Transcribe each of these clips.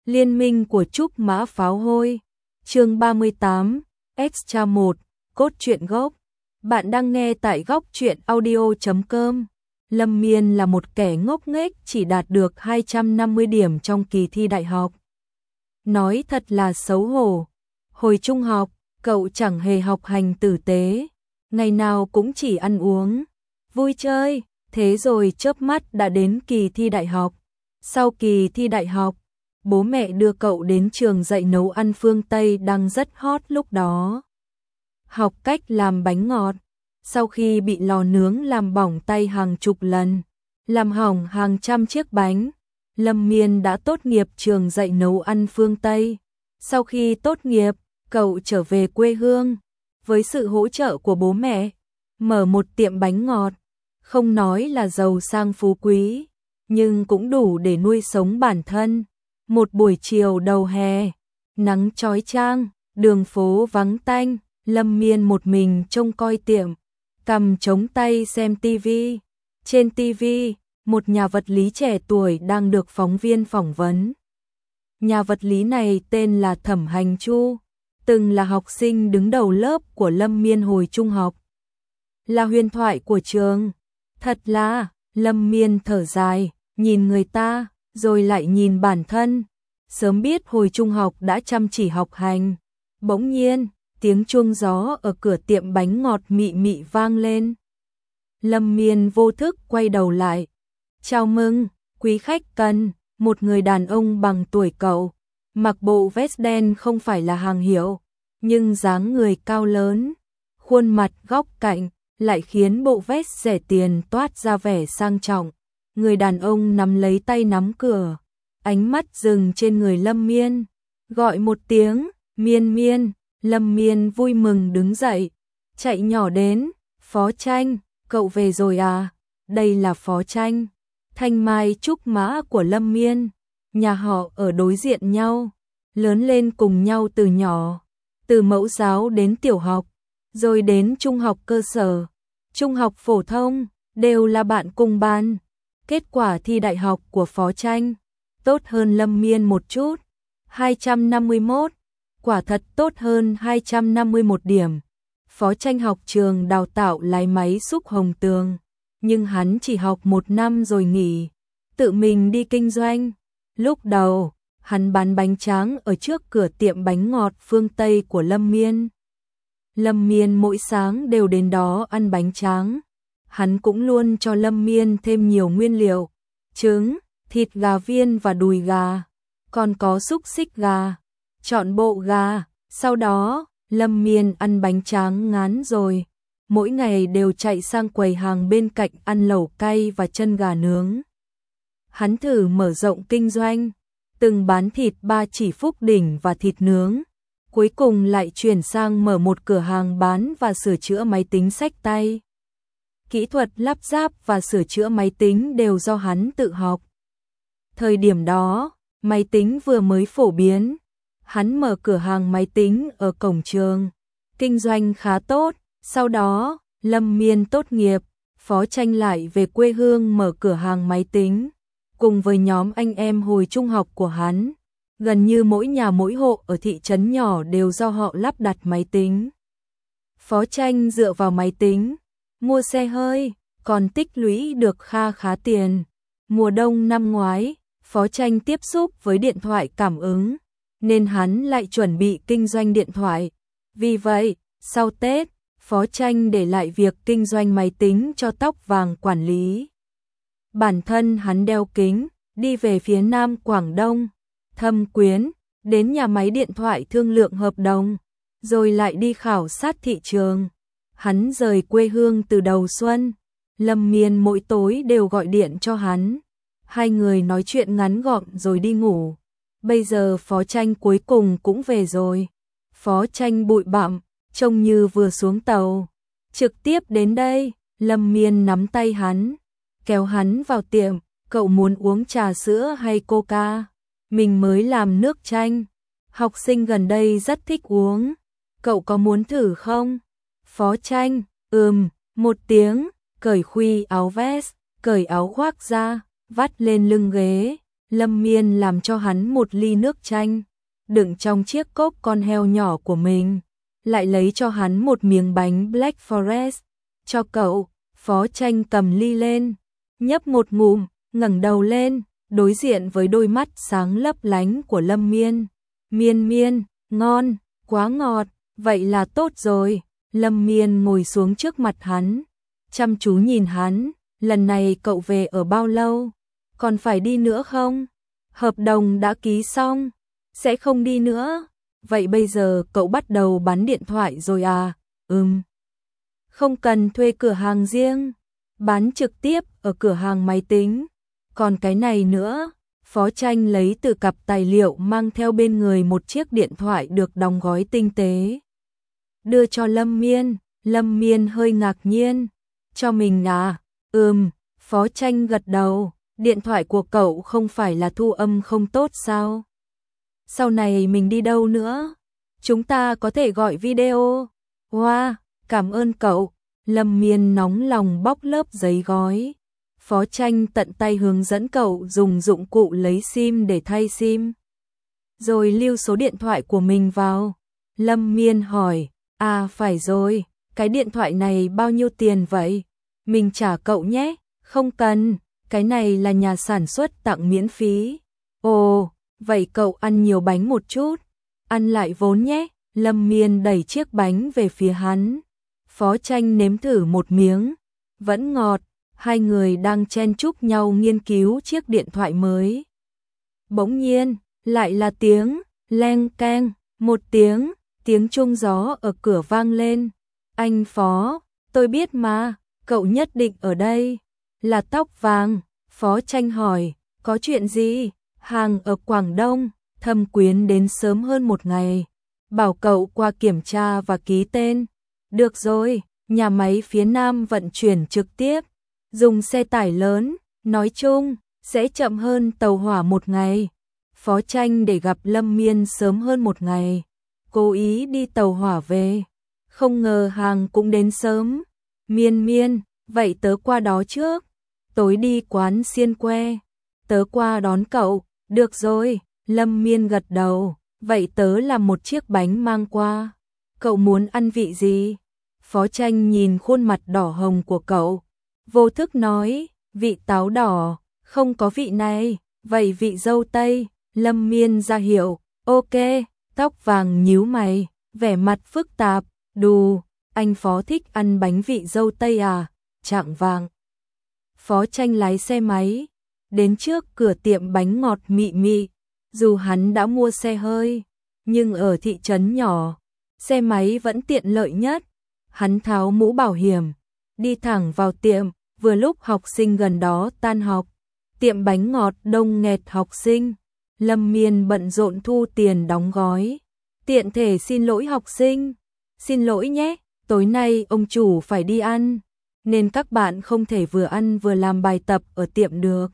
Liên minh của Trúc Mã Pháo Hôi. Chương 38, Extra 1, cốt truyện gốc. Bạn đang nghe tại góc truyện audio.com. Lâm Miên là một kẻ ngốc nghếch chỉ đạt được 250 điểm trong kỳ thi đại học. Nói thật là xấu hổ. Hồi trung học, cậu chẳng hề học hành tử tế, ngày nào cũng chỉ ăn uống, vui chơi, thế rồi chớp mắt đã đến kỳ thi đại học. Sau kỳ thi đại học, bố mẹ đưa cậu đến trường dạy nấu ăn phương Tây đang rất hot lúc đó. Học cách làm bánh ngọt, sau khi bị lò nướng làm bỏng tay hàng chục lần, làm hỏng hàng trăm chiếc bánh, Lâm Miên đã tốt nghiệp trường dạy nấu ăn phương Tây. Sau khi tốt nghiệp, cậu trở về quê hương, với sự hỗ trợ của bố mẹ, mở một tiệm bánh ngọt, không nói là giàu sang phú quý, nhưng cũng đủ để nuôi sống bản thân. Một buổi chiều đầu hè, nắng chói chang, đường phố vắng tanh, Lâm Miên một mình trông coi tiệm, cầm chống tay xem tivi. Trên tivi, một nhà vật lý trẻ tuổi đang được phóng viên phỏng vấn. Nhà vật lý này tên là Thẩm Hành Chu, từng là học sinh đứng đầu lớp của Lâm Miên hồi trung học. Là huyền thoại của trường. Thật là, Lâm Miên thở dài, nhìn người ta, rồi lại nhìn bản thân. Sớm biết hồi trung học đã chăm chỉ học hành. Bỗng nhiên, tiếng chuông gió ở cửa tiệm bánh ngọt mị mị vang lên. Lâm Miên vô thức quay đầu lại. Chào mừng, quý khách cần. Một người đàn ông bằng tuổi cậu, mặc bộ vest đen không phải là hàng hiệu, nhưng dáng người cao lớn, khuôn mặt góc cạnh lại khiến bộ vest rẻ tiền toát ra vẻ sang trọng. Người đàn ông nắm lấy tay nắm cửa, ánh mắt dừng trên người Lâm Miên, gọi một tiếng, Miên Miên. Lâm Miên vui mừng đứng dậy, chạy nhỏ đến, Phó Tranh, cậu về rồi à? Đây là Phó Tranh, thanh mai trúc mã của Lâm Miên, nhà họ ở đối diện nhau, lớn lên cùng nhau từ nhỏ, từ mẫu giáo đến tiểu học, rồi đến trung học cơ sở, trung học phổ thông, đều là bạn cùng ban. Kết quả thi đại học của Phó Tranh tốt hơn Lâm Miên một chút, 251, quả thật tốt hơn 251 điểm. Phó Tranh học trường đào tạo lái máy xúc Hồng Tường, nhưng hắn chỉ học 1 năm rồi nghỉ, tự mình đi kinh doanh. Lúc đầu, hắn bán bánh tráng ở trước cửa tiệm bánh ngọt phương Tây của Lâm Miên. Lâm Miên mỗi sáng đều đến đó ăn bánh tráng. Hắn cũng luôn cho Lâm Miên thêm nhiều nguyên liệu, trứng, thịt gà viên và đùi gà, còn có xúc xích gà, chọn bộ gà. Sau đó, Lâm Miên ăn bánh tráng ngán rồi, mỗi ngày đều chạy sang quầy hàng bên cạnh ăn lẩu cay và chân gà nướng. Hắn thử mở rộng kinh doanh, từng bán thịt ba chỉ Phúc Đỉnh và thịt nướng, cuối cùng lại chuyển sang mở một cửa hàng bán và sửa chữa máy tính xách tay. Kỹ thuật lắp ráp và sửa chữa máy tính đều do hắn tự học. Thời điểm đó, máy tính vừa mới phổ biến, hắn mở cửa hàng máy tính ở cổng trường, kinh doanh khá tốt. Sau đó, Lâm Miên tốt nghiệp, Phó Tranh lại về quê hương mở cửa hàng máy tính, cùng với nhóm anh em hồi trung học của hắn. Gần như mỗi nhà mỗi hộ ở thị trấn nhỏ đều do họ lắp đặt máy tính. Phó Tranh dựa vào máy tính, mua xe hơi, còn tích lũy được kha khá tiền. Mùa đông năm ngoái, Phó Tranh tiếp xúc với điện thoại cảm ứng, nên hắn lại chuẩn bị kinh doanh điện thoại. Vì vậy, sau Tết, Phó Tranh để lại việc kinh doanh máy tính cho Tóc Vàng quản lý. Bản thân hắn đeo kính, đi về phía Nam Quảng Đông, Thâm Quyến, đến nhà máy điện thoại thương lượng hợp đồng, rồi lại đi khảo sát thị trường. Hắn rời quê hương từ đầu xuân, Lâm Miên mỗi tối đều gọi điện cho hắn. Hai người nói chuyện ngắn gọn rồi đi ngủ. Bây giờ Phó Tranh cuối cùng cũng về rồi. Phó Tranh bụi bặm, trông như vừa xuống tàu. Trực tiếp đến đây, Lâm Miên nắm tay hắn, kéo hắn vào tiệm. Cậu muốn uống trà sữa hay coca? Mình mới làm nước chanh. Học sinh gần đây rất thích uống. Cậu có muốn thử không? Phó Tranh, một tiếng, cởi khuy áo vest, cởi áo khoác ra, vắt lên lưng ghế. Lâm Miên làm cho hắn một ly nước chanh, đựng trong chiếc cốc con heo nhỏ của mình, lại lấy cho hắn một miếng bánh Black Forest, cho cậu. Phó Tranh cầm ly lên, nhấp một ngụm, ngẩng đầu lên, đối diện với đôi mắt sáng lấp lánh của Lâm Miên. Miên Miên, ngon, quá ngọt, vậy là tốt rồi. Lâm Miên ngồi xuống trước mặt hắn, chăm chú nhìn hắn, lần này cậu về ở bao lâu? Còn phải đi nữa không? Hợp đồng đã ký xong, sẽ không đi nữa. Vậy bây giờ cậu bắt đầu bán điện thoại rồi à? Không cần thuê cửa hàng riêng, bán trực tiếp ở cửa hàng máy tính. Còn cái này nữa, Phó Tranh lấy từ cặp tài liệu mang theo bên người một chiếc điện thoại được đóng gói tinh tế, đưa cho Lâm Miên. Lâm Miên hơi ngạc nhiên, cho mình à? Phó Tranh gật đầu, điện thoại của cậu không phải là thu âm không tốt sao? Sau này mình đi đâu nữa? Chúng ta có thể gọi video. Wow, cảm ơn cậu. Lâm Miên nóng lòng bóc lớp giấy gói. Phó Tranh tận tay hướng dẫn cậu dùng dụng cụ lấy sim để thay sim, rồi lưu số điện thoại của mình vào. Lâm Miên hỏi, à phải rồi, cái điện thoại này bao nhiêu tiền vậy? Mình trả cậu nhé. Không cần, cái này là nhà sản xuất tặng miễn phí. Ồ, vậy cậu ăn nhiều bánh một chút, ăn lại vốn nhé. Lâm Miên đẩy chiếc bánh về phía hắn. Phó Tranh nếm thử một miếng, vẫn ngọt. Hai người đang chen chúc nhau nghiên cứu chiếc điện thoại mới. Bỗng nhiên, lại là tiếng leng keng, một tiếng chuông gió ở cửa vang lên. Anh Phó, tôi biết mà, cậu nhất định ở đây. Là Tóc Vàng. Phó Tranh hỏi, có chuyện gì? Hàng ở Quảng Đông, Thâm Quyến đến sớm hơn một ngày, bảo cậu qua kiểm tra và ký tên. Được rồi, nhà máy phía Nam vận chuyển trực tiếp, dùng xe tải lớn, nói chung sẽ chậm hơn tàu hỏa một ngày. Phó Tranh để gặp Lâm Miên sớm hơn một ngày, cố ý đi tàu hỏa về, không ngờ hàng cũng đến sớm. Miên, vậy tớ qua đó trước, tối đi quán xiên que, tớ qua đón cậu. Được rồi, Lâm Miên gật đầu, vậy tớ làm một chiếc bánh mang qua. Cậu muốn ăn vị gì? Phó Tranh nhìn khuôn mặt đỏ hồng của cậu, vô thức nói, vị táo đỏ, không có vị này, vậy vị dâu tây. Lâm Miên ra hiệu, ok. Tóc Vàng nhíu mày, vẻ mặt phức tạp, đù, anh Phó thích ăn bánh vị dâu tây à? Chạng vàng. Phó Tranh lái xe máy đến trước cửa tiệm bánh ngọt Mị Mị. Dù hắn đã mua xe hơi, nhưng ở thị trấn nhỏ, xe máy vẫn tiện lợi nhất. Hắn tháo mũ bảo hiểm, đi thẳng vào tiệm, vừa lúc học sinh gần đó tan học. Tiệm bánh ngọt đông nghẹt học sinh. Lâm Miên bận rộn thu tiền đóng gói, tiện thể xin lỗi học sinh. Xin lỗi nhé, tối nay ông chủ phải đi ăn, nên các bạn không thể vừa ăn vừa làm bài tập ở tiệm được.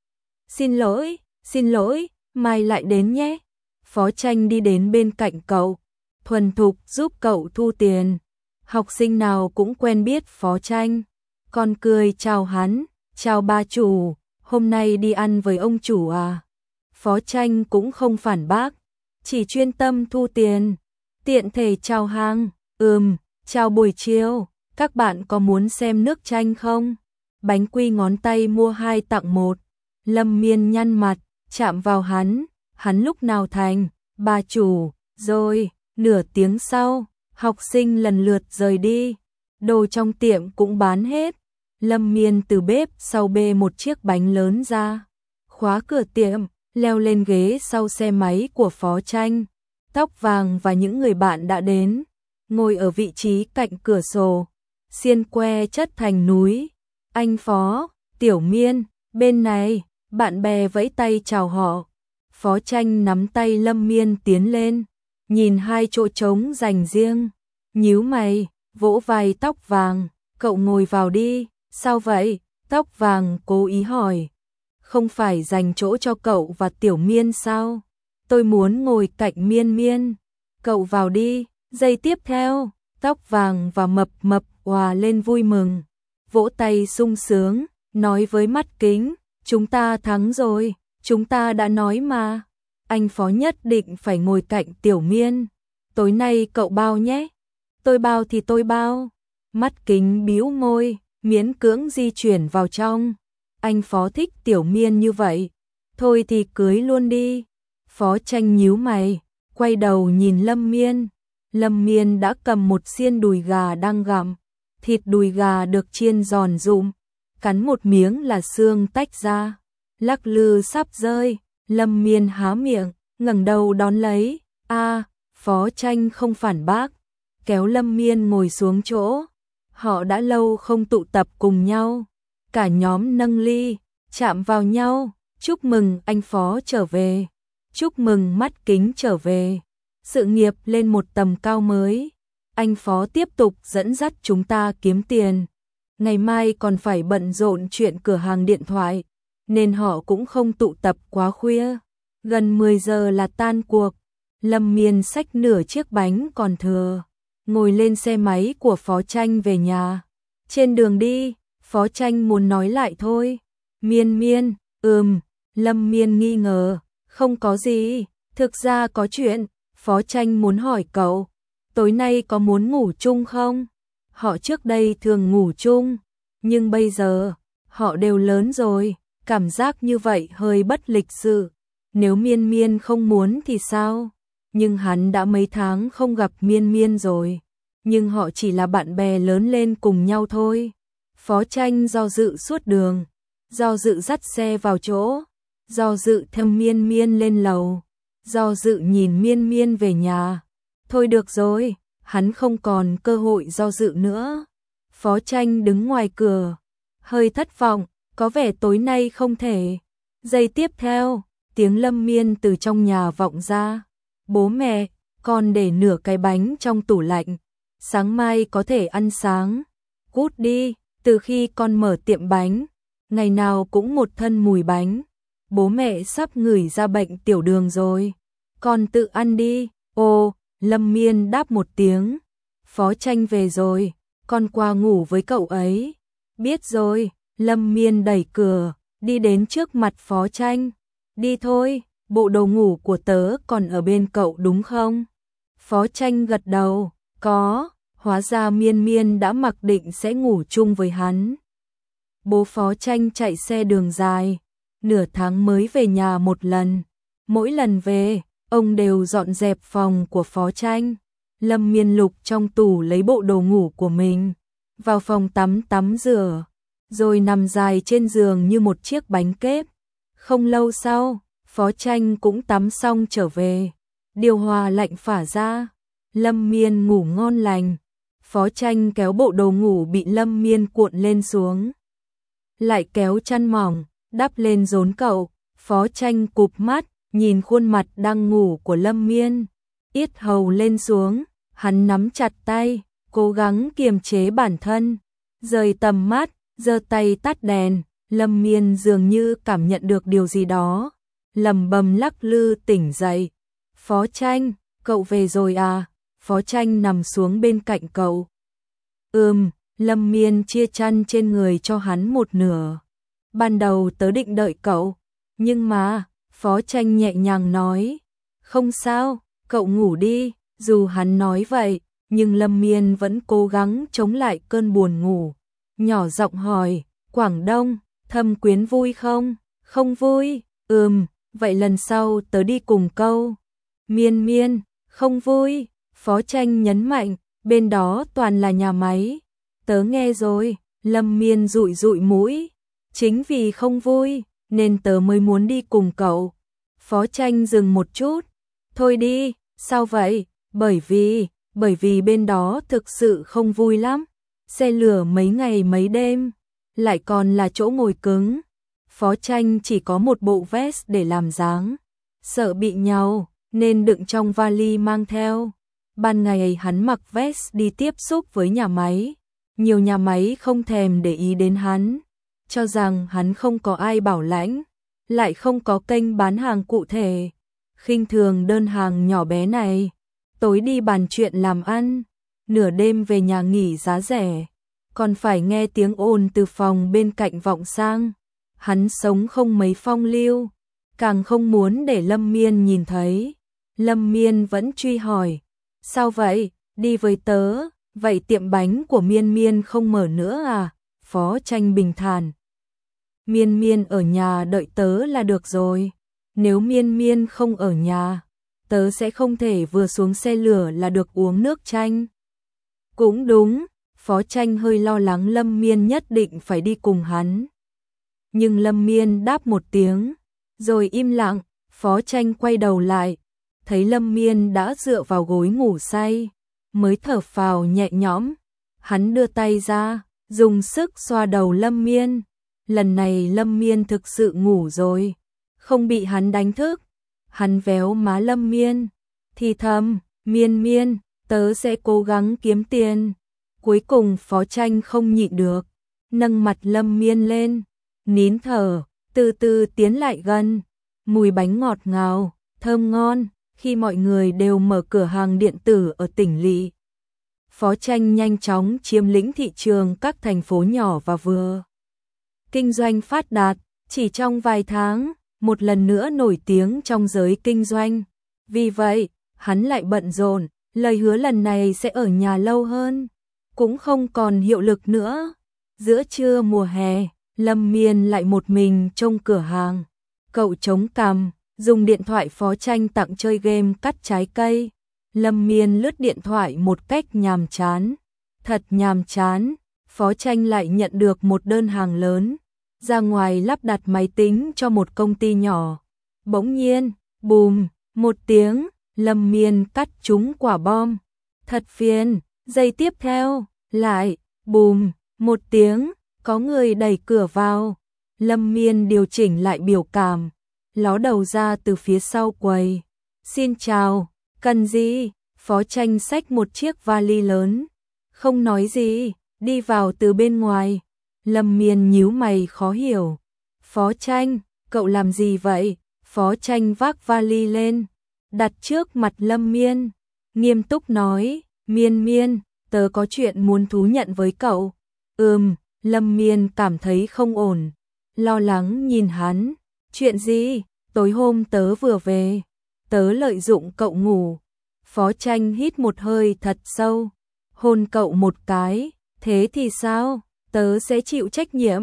Xin lỗi, mai lại đến nhé. Phó Tranh đi đến bên cạnh cậu, thuần thục giúp cậu thu tiền. Học sinh nào cũng quen biết Phó Tranh, còn cười chào hắn, chào bà chủ, hôm nay đi ăn với ông chủ à? Phó Tranh cũng không phản bác, chỉ chuyên tâm thu tiền, tiện thể chào hàng. Chào buổi chiều, các bạn có muốn xem nước chanh không? Bánh quy ngón tay mua 2 tặng 1. Lâm Miên nhăn mặt, chạm vào hắn lúc nào thành bà chủ? Rồi. Nửa tiếng sau, học sinh lần lượt rời đi, đồ trong tiệm cũng bán hết. Lâm Miên từ bếp sau bê một chiếc bánh lớn ra, khóa cửa tiệm, leo lên ghế sau xe máy của Phó Tranh. Tóc Vàng và những người bạn đã đến, ngồi ở vị trí cạnh cửa sổ, xiên que chất thành núi. Anh Phó, Tiểu Miên, bên này. Bạn bè vẫy tay chào họ. Phó Tranh nắm tay Lâm Miên tiến lên, nhìn 2 chỗ trống dành riêng, nhíu mày, vỗ vai Tóc Vàng, cậu ngồi vào đi. Sao vậy? Tóc Vàng cố ý hỏi. Không phải dành chỗ cho cậu và Tiểu Miên sao? Tôi muốn ngồi cạnh Miên. Cậu vào đi. Giây tiếp theo, Tóc Vàng và Mập Mập òa lên vui mừng, vỗ tay sung sướng, nói với mắt kính, chúng ta thắng rồi, Chúng ta đã nói mà, anh Phó nhất định phải ngồi cạnh Tiểu Miên. Tối nay cậu bao nhé. Tôi bao thì tôi bao. Mắt Kính bĩu môi, miễn cưỡng di chuyển vào trong. Anh Phó thích Tiểu Miên như vậy. Thôi thì cưới luôn đi. Phó Tranh nhíu mày, quay đầu nhìn Lâm Miên. Lâm Miên đã cầm một xiên đùi gà đang gặm. Thịt đùi gà được chiên giòn rụm, cắn một miếng là xương tách ra, lắc lư sắp rơi. Lâm Miên há miệng, ngẩng đầu đón lấy. Phó Tranh không phản bác, kéo Lâm Miên ngồi xuống chỗ. Họ đã lâu không tụ tập cùng nhau. Cả nhóm nâng ly, chạm vào nhau. Chúc mừng anh Phó trở về. Chúc mừng Mắt Kính trở về. Sự nghiệp lên một tầm cao mới. Anh Phó tiếp tục dẫn dắt chúng ta kiếm tiền. Ngày mai còn phải bận rộn chuyện cửa hàng điện thoại, nên họ cũng không tụ tập quá khuya. Gần 10 giờ là tan cuộc. Lâm Miên xách nửa chiếc bánh còn thừa, ngồi lên xe máy của Phó Tranh về nhà. Trên đường đi, Phó Tranh muốn nói lại thôi. Miên, Lâm Miên nghi ngờ. Không có gì, thực ra có chuyện. Phó Tranh muốn hỏi cậu, tối nay có muốn ngủ chung không? Họ trước đây thường ngủ chung, nhưng bây giờ, họ đều lớn rồi, cảm giác như vậy hơi bất lịch sự. Nếu Miên không muốn thì sao? Nhưng hắn đã mấy tháng không gặp Miên rồi. Nhưng họ chỉ là bạn bè lớn lên cùng nhau thôi. Phó Tranh do dự suốt đường, do dự dắt xe vào chỗ, do dự theo Miên lên lầu, do dự nhìn Miên về nhà. Thôi được rồi, hắn không còn cơ hội do dự nữa. Phó Tranh đứng ngoài cửa, hơi thất vọng, có vẻ tối nay không thể. Giây tiếp theo, tiếng Lâm Miên từ trong nhà vọng ra. Bố mẹ, con để nửa cái bánh trong tủ lạnh, sáng mai có thể ăn sáng. Cút đi, từ khi con mở tiệm bánh, ngày nào cũng một thân mùi bánh. Bố mẹ sắp ngửi ra bệnh tiểu đường rồi. Con tự ăn đi. Ồ, Lâm Miên đáp một tiếng. Phó Tranh về rồi, con qua ngủ với cậu ấy. Biết rồi. Lâm Miên đẩy cửa, đi đến trước mặt Phó Tranh. Đi thôi, bộ đồ ngủ của tớ còn ở bên cậu đúng không? Phó Tranh gật đầu, có, hóa ra Miên đã mặc định sẽ ngủ chung với hắn. Bố Phó Tranh chạy xe đường dài, nửa tháng mới về nhà một lần. Mỗi lần về, ông đều dọn dẹp phòng của Phó Tranh. Lâm Miên lục trong tủ lấy bộ đồ ngủ của mình, vào phòng tắm rửa, rồi nằm dài trên giường như một chiếc bánh kép. Không lâu sau, Phó Tranh cũng tắm xong trở về. Điều hòa lạnh phả ra, Lâm Miên ngủ ngon lành. Phó Tranh kéo bộ đồ ngủ bị Lâm Miên cuộn lên xuống, lại kéo chăn mỏng đắp lên rốn cậu. Phó Tranh cụp mắt, nhìn khuôn mặt đang ngủ của Lâm Miên, yết hầu lên xuống, hắn nắm chặt tay, cố gắng kiềm chế bản thân, rời tầm mắt, giơ tay tắt đèn. Lâm Miên dường như cảm nhận được điều gì đó, lẩm bẩm lắc lư tỉnh dậy. Phó Tranh, cậu về rồi à? Phó Tranh nằm xuống bên cạnh cậu. Lâm Miên chia chăn trên người cho hắn một nửa. Ban đầu tớ định đợi cậu, nhưng mà, Phó Tranh nhẹ nhàng nói. Không sao, cậu ngủ đi. Dù hắn nói vậy, nhưng Lâm Miên vẫn cố gắng chống lại cơn buồn ngủ. Nhỏ giọng hỏi, Quảng Đông, Thâm Quyến vui không? Không vui. Vậy lần sau tớ đi cùng câu. Miên, không vui. Phó Tranh nhấn mạnh, bên đó toàn là nhà máy. Tớ nghe rồi. Lâm Miên dụi dụi mũi. Chính vì không vui, nên tớ mới muốn đi cùng cậu. Phó Tranh dừng một chút. Thôi đi, sao vậy? Bởi vì bên đó thực sự không vui lắm. Xe lửa mấy ngày mấy đêm, lại còn là chỗ ngồi cứng. Phó Tranh chỉ có một bộ vest để làm dáng, sợ bị nhàu nên đựng trong vali mang theo. Ban ngày hắn mặc vest đi tiếp xúc với nhà máy, nhiều nhà máy không thèm để ý đến hắn, cho rằng hắn không có ai bảo lãnh, lại không có kênh bán hàng cụ thể, khinh thường đơn hàng nhỏ bé này. Tối đi bàn chuyện làm ăn, nửa đêm về nhà nghỉ giá rẻ, còn phải nghe tiếng ồn từ phòng bên cạnh vọng sang. Hắn sống không mấy phong lưu, càng không muốn để Lâm Miên nhìn thấy. Lâm Miên vẫn truy hỏi, sao vậy, đi với tớ, vậy tiệm bánh của Miên Miên không mở nữa à? Phó Tranh bình thản. Miên Miên ở nhà đợi tớ là được rồi. Nếu Miên Miên không ở nhà, tớ sẽ không thể vừa xuống xe lửa là được uống nước chanh. Cũng đúng, Phó Tranh hơi lo lắng Lâm Miên nhất định phải đi cùng hắn. Nhưng Lâm Miên đáp một tiếng, rồi im lặng. Phó Tranh quay đầu lại, thấy Lâm Miên đã dựa vào gối ngủ say, mới thở phào nhẹ nhõm. Hắn đưa tay ra, dùng sức xoa đầu Lâm Miên. Lần này Lâm Miên thực sự ngủ rồi, không bị hắn đánh thức. Hắn véo má Lâm Miên, thì thầm, Miên Miên, tớ sẽ cố gắng kiếm tiền. Cuối cùng Phó Tranh không nhịn được, nâng mặt Lâm Miên lên, nín thở, từ từ tiến lại gần. Mùi bánh ngọt ngào, thơm ngon, khi mọi người đều mở cửa hàng điện tử ở tỉnh lỵ. Phó Tranh nhanh chóng chiếm lĩnh thị trường các thành phố nhỏ và vừa. Kinh doanh phát đạt, chỉ trong vài tháng, một lần nữa nổi tiếng trong giới kinh doanh. Vì vậy, hắn lại bận rộn, lời hứa lần này sẽ ở nhà lâu hơn, cũng không còn hiệu lực nữa. Giữa trưa mùa hè, Lâm Miên lại một mình trong cửa hàng. Cậu chống cằm, dùng điện thoại Phó Tranh tặng chơi game cắt trái cây. Lâm Miên lướt điện thoại một cách nhàm chán. Thật nhàm chán, Phó Tranh lại nhận được một đơn hàng lớn, ra ngoài lắp đặt máy tính cho một công ty nhỏ. Bỗng nhiên, bùm, một tiếng, Lâm Miên cắt trúng quả bom. Thật phiền, giây tiếp theo, lại, bùm, một tiếng, có người đẩy cửa vào. Lâm Miên điều chỉnh lại biểu cảm, ló đầu ra từ phía sau quầy. Xin chào, cần gì? Phó Tranh xách một chiếc vali lớn, không nói gì, đi vào từ bên ngoài. Lâm Miên nhíu mày khó hiểu. Phó Tranh, cậu làm gì vậy? Phó Tranh vác vali lên, đặt trước mặt Lâm Miên, nghiêm túc nói, Miên Miên, tớ có chuyện muốn thú nhận với cậu. Lâm Miên cảm thấy không ổn, lo lắng nhìn hắn. Chuyện gì? Tối hôm tớ vừa về, tớ lợi dụng cậu ngủ. Phó Tranh hít một hơi thật sâu, hôn cậu một cái. Thế thì sao? Tớ sẽ chịu trách nhiệm.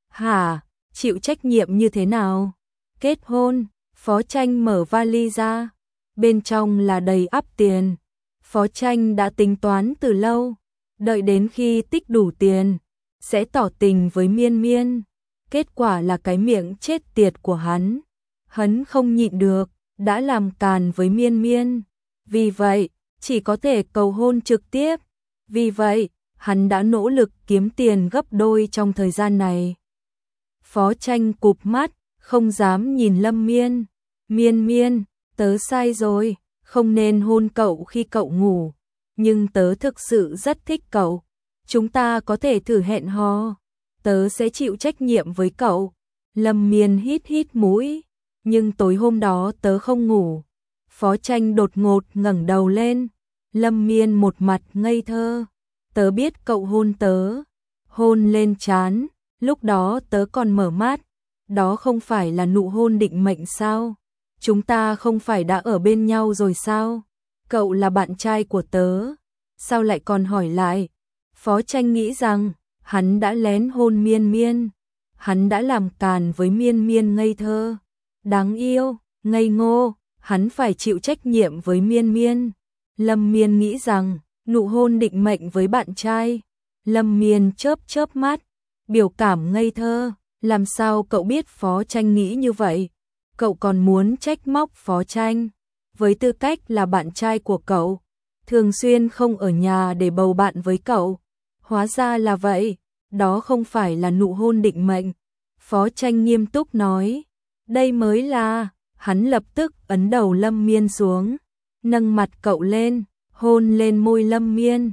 Hả? Chịu trách nhiệm như thế nào? Kết hôn. Phó Tranh mở vali ra, bên trong là đầy ắp tiền. Phó Tranh đã tính toán từ lâu, đợi đến khi tích đủ tiền, sẽ tỏ tình với Miên Miên. Kết quả là cái miệng chết tiệt của hắn. Hắn không nhịn được, đã làm càn với Miên Miên. Vì vậy, chỉ có thể cầu hôn trực tiếp. Vì vậy, hắn đã nỗ lực kiếm tiền gấp đôi trong thời gian này. Phó Tranh cụp mắt, không dám nhìn Lâm Miên. Miên Miên, tớ sai rồi, không nên hôn cậu khi cậu ngủ. Nhưng tớ thực sự rất thích cậu. Chúng ta có thể thử hẹn hò. Tớ sẽ chịu trách nhiệm với cậu. Lâm Miên hít hít mũi. Nhưng tối hôm đó tớ không ngủ. Phó Tranh đột ngột ngẩng đầu lên. Lâm Miên một mặt ngây thơ. Tớ biết cậu hôn tớ. Hôn lên trán. Lúc đó tớ còn mở mắt. Đó không phải là nụ hôn định mệnh sao? Chúng ta không phải đã ở bên nhau rồi sao? Cậu là bạn trai của tớ. Sao lại còn hỏi lại? Phó Tranh nghĩ rằng hắn đã lén hôn Miên Miên. Hắn đã làm càn với Miên Miên ngây thơ, đáng yêu, ngây ngô. Hắn phải chịu trách nhiệm với Miên Miên. Lâm Miên nghĩ rằng nụ hôn định mệnh với bạn trai. Lâm Miên chớp chớp mắt, biểu cảm ngây thơ. Làm sao cậu biết Phó Tranh nghĩ như vậy? Cậu còn muốn trách móc Phó Tranh? Với tư cách là bạn trai của cậu, thường xuyên không ở nhà để bầu bạn với cậu. Hóa ra là vậy, đó không phải là nụ hôn định mệnh. Phó Tranh nghiêm túc nói, đây mới là. Hắn lập tức ấn đầu Lâm Miên xuống, nâng mặt cậu lên, hôn lên môi Lâm Miên.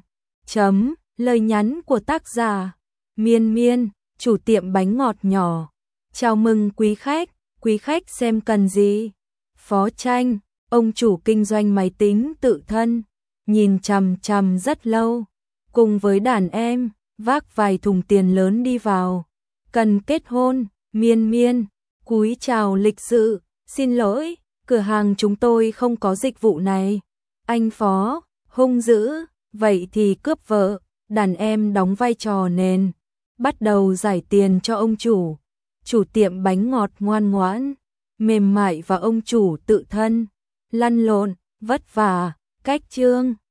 Lời nhắn của tác giả Miên Miên, chủ tiệm bánh ngọt nhỏ. Chào mừng quý khách xem cần gì. Phó Tranh, ông chủ kinh doanh máy tính tự thân, nhìn chằm chằm rất lâu, cùng với đàn em, vác vài thùng tiền lớn đi vào. Cần kết hôn. Miên Miên, cúi chào lịch sự. Xin lỗi, cửa hàng chúng tôi không có dịch vụ này. Anh Phó, hung dữ, vậy thì cướp vợ, đàn em đóng vai trò nền. Bắt đầu giải tiền cho ông chủ. Chủ tiệm bánh ngọt ngoan ngoãn, mềm mại và ông chủ tự thân. Lăn lộn, vất vả, cách chương.